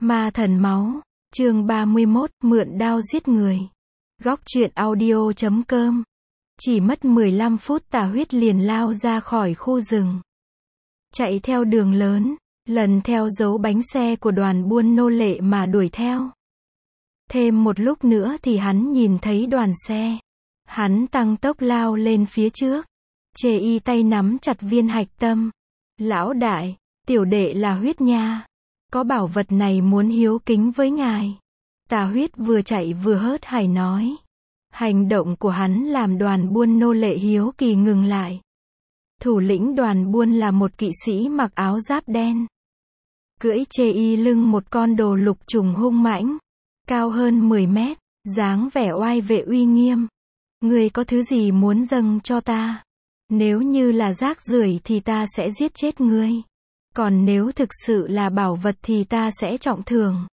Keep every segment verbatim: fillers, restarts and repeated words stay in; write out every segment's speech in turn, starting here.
Ma thần máu, chương ba mươi mốt, mượn đao giết người. Góc truyện audio chấm com. Chỉ mất mười lăm phút Tà Huyết liền lao ra khỏi khu rừng. Chạy theo đường lớn, lần theo dấu bánh xe của đoàn buôn nô lệ mà đuổi theo. Thêm một lúc nữa thì hắn nhìn thấy đoàn xe. Hắn tăng tốc lao lên phía trước. Chê y tay nắm chặt viên hạch tâm. Lão đại, tiểu đệ là Huyết nha. Có bảo vật này muốn hiếu kính với ngài. Tà Huyết vừa chạy vừa hớt hải nói. Hành động của hắn làm đoàn buôn nô lệ hiếu kỳ ngừng lại. Thủ lĩnh đoàn buôn là một kỵ sĩ mặc áo giáp đen. Cưỡi chê y lưng một con đồ lục trùng hung mãnh. Cao hơn mười mét, dáng vẻ oai vệ uy nghiêm. Ngươi có thứ gì muốn dâng cho ta? Nếu như là rác rưởi thì ta sẽ giết chết ngươi. Còn nếu thực sự là bảo vật thì ta sẽ trọng thưởng.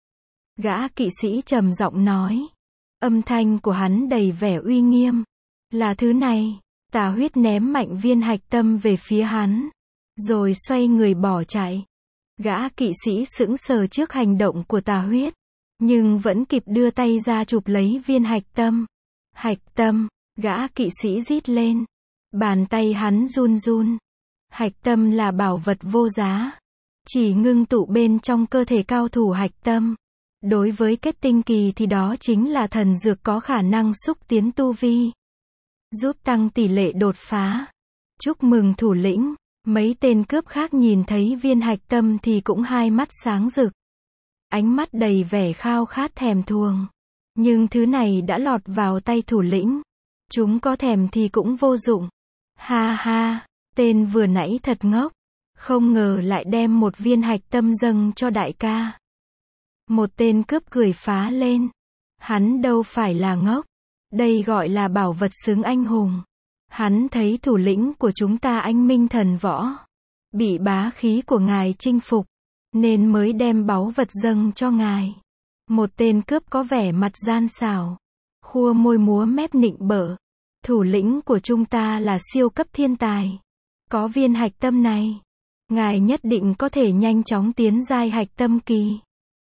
Gã kỵ sĩ trầm giọng nói. Âm thanh của hắn đầy vẻ uy nghiêm. Là thứ này. Tà Huyết ném mạnh viên hạch tâm về phía hắn. Rồi xoay người bỏ chạy. Gã kỵ sĩ sững sờ trước hành động của Tà Huyết. Nhưng vẫn kịp đưa tay ra chụp lấy viên hạch tâm. Hạch tâm, gã kỵ sĩ rít lên. Bàn tay hắn run run. Hạch tâm là bảo vật vô giá. Chỉ ngưng tụ bên trong cơ thể cao thủ hạch tâm. Đối với kết tinh kỳ thì đó chính là thần dược có khả năng xúc tiến tu vi. Giúp tăng tỷ lệ đột phá. Chúc mừng thủ lĩnh. Mấy tên cướp khác nhìn thấy viên hạch tâm thì cũng hai mắt sáng rực. Ánh mắt đầy vẻ khao khát thèm thuồng. Nhưng thứ này đã lọt vào tay thủ lĩnh. Chúng có thèm thì cũng vô dụng. Ha ha, tên vừa nãy thật ngốc. Không ngờ lại đem một viên hạch tâm dâng cho đại ca. Một tên cướp cười phá lên. Hắn đâu phải là ngốc. Đây gọi là bảo vật xứng anh hùng. Hắn thấy thủ lĩnh của chúng ta anh minh thần võ. Bị bá khí của ngài chinh phục. Nên mới đem báu vật dâng cho ngài. Một tên cướp có vẻ mặt gian xảo. Khua môi múa mép nịnh bợ. Thủ lĩnh của chúng ta là siêu cấp thiên tài. Có viên hạch tâm này. Ngài nhất định có thể nhanh chóng tiến giai hạch tâm kỳ.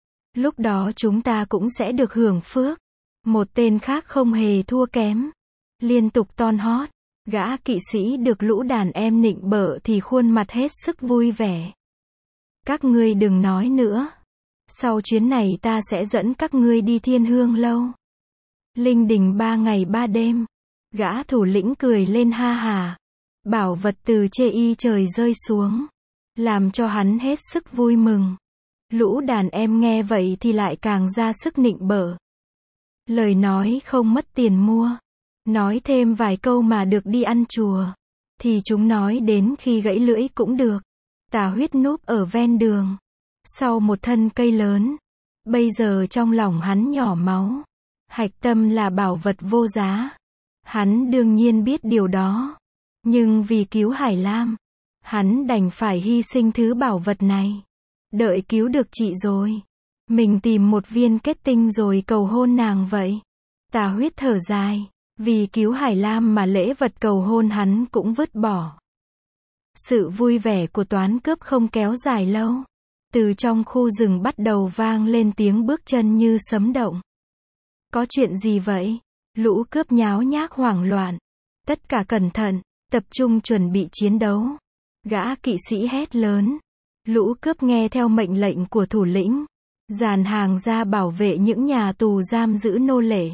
Lúc đó chúng ta cũng sẽ được hưởng phước. Một tên khác không hề thua kém. Liên tục ton hót. Gã kỵ sĩ được lũ đàn em nịnh bợ thì khuôn mặt hết sức vui vẻ. Các ngươi đừng nói nữa. Sau chuyến này ta sẽ dẫn các ngươi đi Thiên Hương Lâu. Linh đình ba ngày ba đêm. Gã thủ lĩnh cười lên ha hà. Bảo vật từ chê y trời rơi xuống. Làm cho hắn hết sức vui mừng. Lũ đàn em nghe vậy thì lại càng ra sức nịnh bợ. Lời nói không mất tiền mua. Nói thêm vài câu mà được đi ăn chùa. Thì chúng nói đến khi gãy lưỡi cũng được. Tà Huyết núp ở ven đường. Sau một thân cây lớn. Bây giờ trong lòng hắn nhỏ máu. Hạch tâm là bảo vật vô giá. Hắn đương nhiên biết điều đó. Nhưng vì cứu Hải Lam. Hắn đành phải hy sinh thứ bảo vật này. Đợi cứu được chị rồi. Mình tìm một viên kết tinh rồi cầu hôn nàng vậy. Tà Huyết thở dài. Vì cứu Hải Lam mà lễ vật cầu hôn hắn cũng vứt bỏ. Sự vui vẻ của toán cướp không kéo dài lâu. Từ trong khu rừng bắt đầu vang lên tiếng bước chân như sấm động. Có chuyện gì vậy? Lũ cướp nháo nhác hoảng loạn. Tất cả cẩn thận, tập trung chuẩn bị chiến đấu. Gã kỵ sĩ hét lớn. Lũ cướp nghe theo mệnh lệnh của thủ lĩnh. Dàn hàng ra bảo vệ những nhà tù giam giữ nô lệ.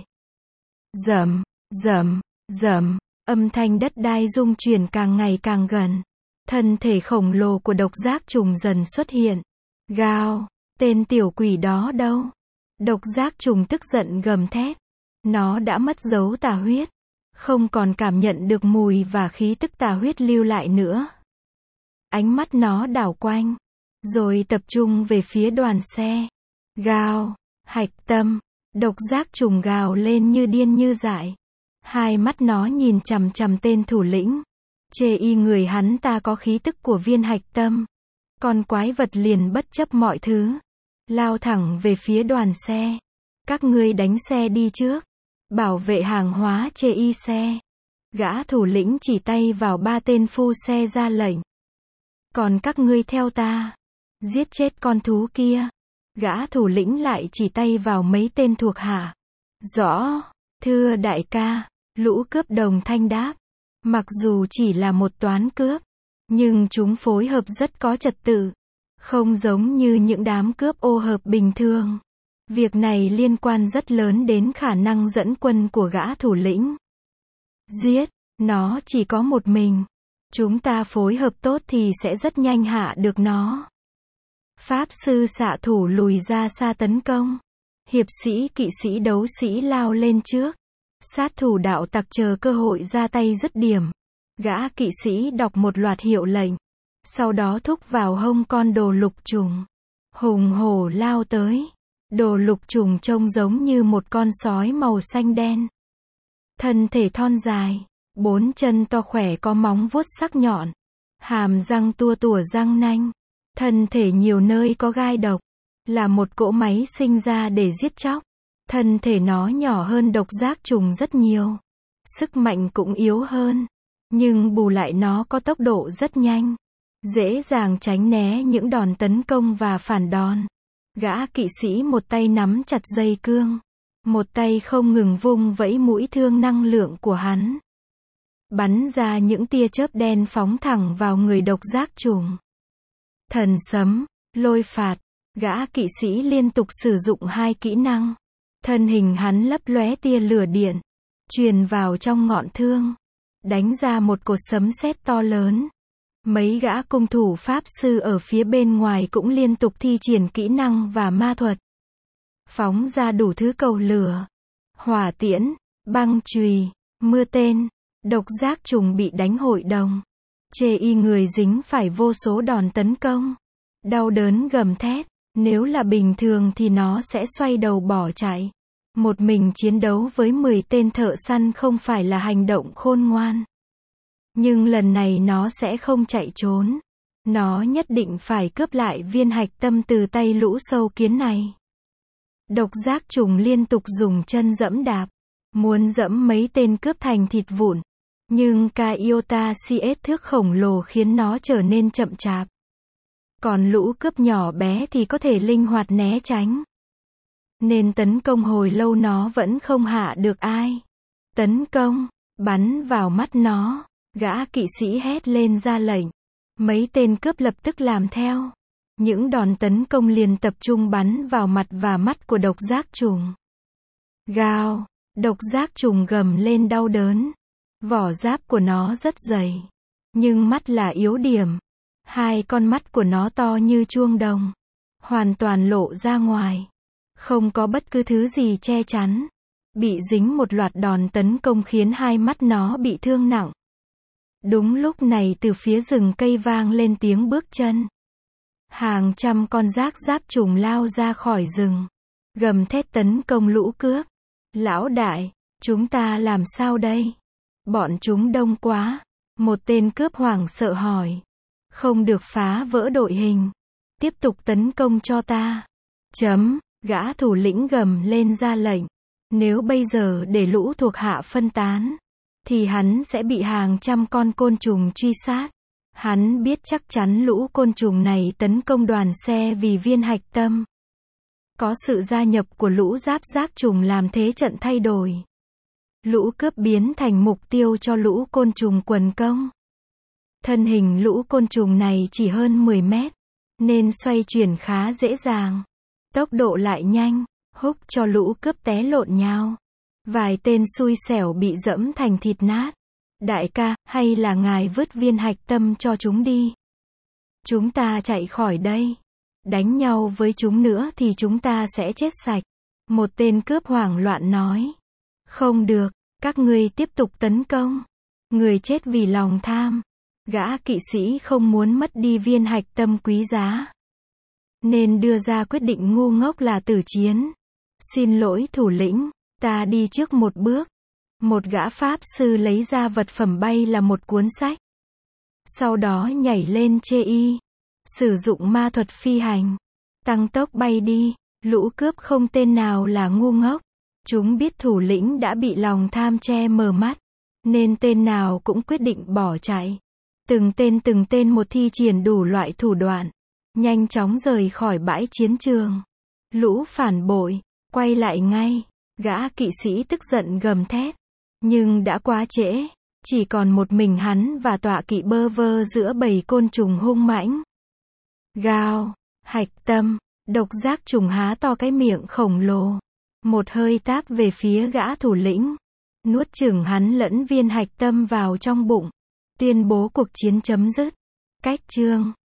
Rầm, rầm, rầm, âm thanh đất đai rung chuyển càng ngày càng gần. Thân thể khổng lồ của độc giác trùng dần xuất hiện. Gào, tên tiểu quỷ đó đâu? Độc giác trùng tức giận gầm thét. Nó đã mất dấu Tà Huyết. Không còn cảm nhận được mùi và khí tức Tà Huyết lưu lại nữa. Ánh mắt nó đảo quanh. Rồi tập trung về phía đoàn xe. Gào, hạch tâm. Độc giác trùng gào lên như điên như dại. Hai mắt nó nhìn chằm chằm tên thủ lĩnh. Chê y người hắn ta có khí tức của viên hạch tâm. Con quái vật liền bất chấp mọi thứ. Lao thẳng về phía đoàn xe. Các ngươi đánh xe đi trước. Bảo vệ hàng hóa chê y xe. Gã thủ lĩnh chỉ tay vào ba tên phu xe ra lệnh. Còn các ngươi theo ta. Giết chết con thú kia. Gã thủ lĩnh lại chỉ tay vào mấy tên thuộc hạ. Rõ, thưa đại ca, lũ cướp đồng thanh đáp. Mặc dù chỉ là một toán cướp, nhưng chúng phối hợp rất có trật tự. Không giống như những đám cướp ô hợp bình thường. Việc này liên quan rất lớn đến khả năng dẫn quân của gã thủ lĩnh. Giết, nó chỉ có một mình. Chúng ta phối hợp tốt thì sẽ rất nhanh hạ được nó. Pháp sư xạ thủ lùi ra xa tấn công. Hiệp sĩ kỵ sĩ đấu sĩ lao lên trước. Sát thủ đạo tặc chờ cơ hội ra tay dứt điểm. Gã kỵ sĩ đọc một loạt hiệu lệnh. Sau đó thúc vào hông con đồ lục trùng. Hùng hổ lao tới. Đồ lục trùng trông giống như một con sói màu xanh đen. Thân thể thon dài. Bốn chân to khỏe có móng vuốt sắc nhọn. Hàm răng tua tủa răng nanh. Thân thể nhiều nơi có gai độc. Là một cỗ máy sinh ra để giết chóc. Thân thể nó nhỏ hơn độc giác trùng rất nhiều. Sức mạnh cũng yếu hơn. Nhưng bù lại nó có tốc độ rất nhanh. Dễ dàng tránh né những đòn tấn công và phản đòn. Gã kỵ sĩ một tay nắm chặt dây cương. Một tay không ngừng vung vẫy mũi thương năng lượng của hắn. Bắn ra những tia chớp đen phóng thẳng vào người độc giác trùng. Thần sấm, lôi phạt. Gã kỵ sĩ liên tục sử dụng hai kỹ năng. Thân hình hắn lấp lóe tia lửa điện. Truyền vào trong ngọn thương. Đánh ra một cột sấm sét to lớn. Mấy gã cung thủ pháp sư ở phía bên ngoài cũng liên tục thi triển kỹ năng và ma thuật. Phóng ra đủ thứ cầu lửa. Hỏa tiễn, băng chùy, mưa tên. Độc giác trùng bị đánh hội đồng. Chê y người dính phải vô số đòn tấn công. Đau đớn gầm thét. Nếu là bình thường thì nó sẽ xoay đầu bỏ chạy. Một mình chiến đấu với mười tên thợ săn không phải là hành động khôn ngoan. Nhưng lần này nó sẽ không chạy trốn. Nó nhất định phải cướp lại viên hạch tâm từ tay lũ sâu kiến này. Độc giác trùng liên tục dùng chân dẫm đạp. Muốn dẫm mấy tên cướp thành thịt vụn. Nhưng Kaiota cs thước khổng lồ khiến nó trở nên chậm chạp. Còn lũ cướp nhỏ bé thì có thể linh hoạt né tránh. Nên tấn công hồi lâu nó vẫn không hạ được ai. Tấn công, bắn vào mắt nó. Gã kỵ sĩ hét lên ra lệnh. Mấy tên cướp lập tức làm theo. Những đòn tấn công liền tập trung bắn vào mặt và mắt của độc giác trùng. Gào, độc giác trùng gầm lên đau đớn. Vỏ giáp của nó rất dày. Nhưng mắt là yếu điểm. Hai con mắt của nó to như chuông đồng. Hoàn toàn lộ ra ngoài. Không có bất cứ thứ gì che chắn. Bị dính một loạt đòn tấn công khiến hai mắt nó bị thương nặng. Đúng lúc này từ phía rừng cây vang lên tiếng bước chân. Hàng trăm con rác giáp trùng lao ra khỏi rừng. Gầm thét tấn công lũ cướp. Lão đại, chúng ta làm sao đây? Bọn chúng đông quá. Một tên cướp hoảng sợ hỏi. Không được phá vỡ đội hình. Tiếp tục tấn công cho ta. Chấm, gã thủ lĩnh gầm lên ra lệnh. Nếu bây giờ để lũ thuộc hạ phân tán, thì hắn sẽ bị hàng trăm con côn trùng truy sát. Hắn biết chắc chắn lũ côn trùng này tấn công đoàn xe vì viên hạch tâm. Có sự gia nhập của lũ giáp giác trùng làm thế trận thay đổi. Lũ cướp biến thành mục tiêu cho lũ côn trùng quần công. Thân hình lũ côn trùng này chỉ hơn mười mét, nên xoay chuyển khá dễ dàng. Tốc độ lại nhanh, húc cho lũ cướp té lộn nhau. Vài tên xui xẻo bị dẫm thành thịt nát. Đại ca, hay là ngài vứt viên hạch tâm cho chúng đi. Chúng ta chạy khỏi đây. Đánh nhau với chúng nữa thì chúng ta sẽ chết sạch. Một tên cướp hoảng loạn nói. Không được, các ngươi tiếp tục tấn công. Người chết vì lòng tham. Gã kỵ sĩ không muốn mất đi viên hạch tâm quý giá. Nên đưa ra quyết định ngu ngốc là tử chiến. Xin lỗi thủ lĩnh, ta đi trước một bước. Một gã pháp sư lấy ra vật phẩm bay là một cuốn sách. Sau đó nhảy lên chê y. Sử dụng ma thuật phi hành. Tăng tốc bay đi. Lũ cướp không tên nào là ngu ngốc. Chúng biết thủ lĩnh đã bị lòng tham che mờ mắt. Nên tên nào cũng quyết định bỏ chạy. Từng tên từng tên một thi triển đủ loại thủ đoạn. Nhanh chóng rời khỏi bãi chiến trường. Lũ phản bội, quay lại ngay. Gã kỵ sĩ tức giận gầm thét. Nhưng đã quá trễ. Chỉ còn một mình hắn và tọa kỵ bơ vơ giữa bầy côn trùng hung mãnh. Gào, hạch tâm, độc giác trùng há to cái miệng khổng lồ. Một hơi táp về phía gã thủ lĩnh. Nuốt chửng hắn lẫn viên hạch tâm vào trong bụng. Tuyên bố cuộc chiến chấm dứt. Cách chương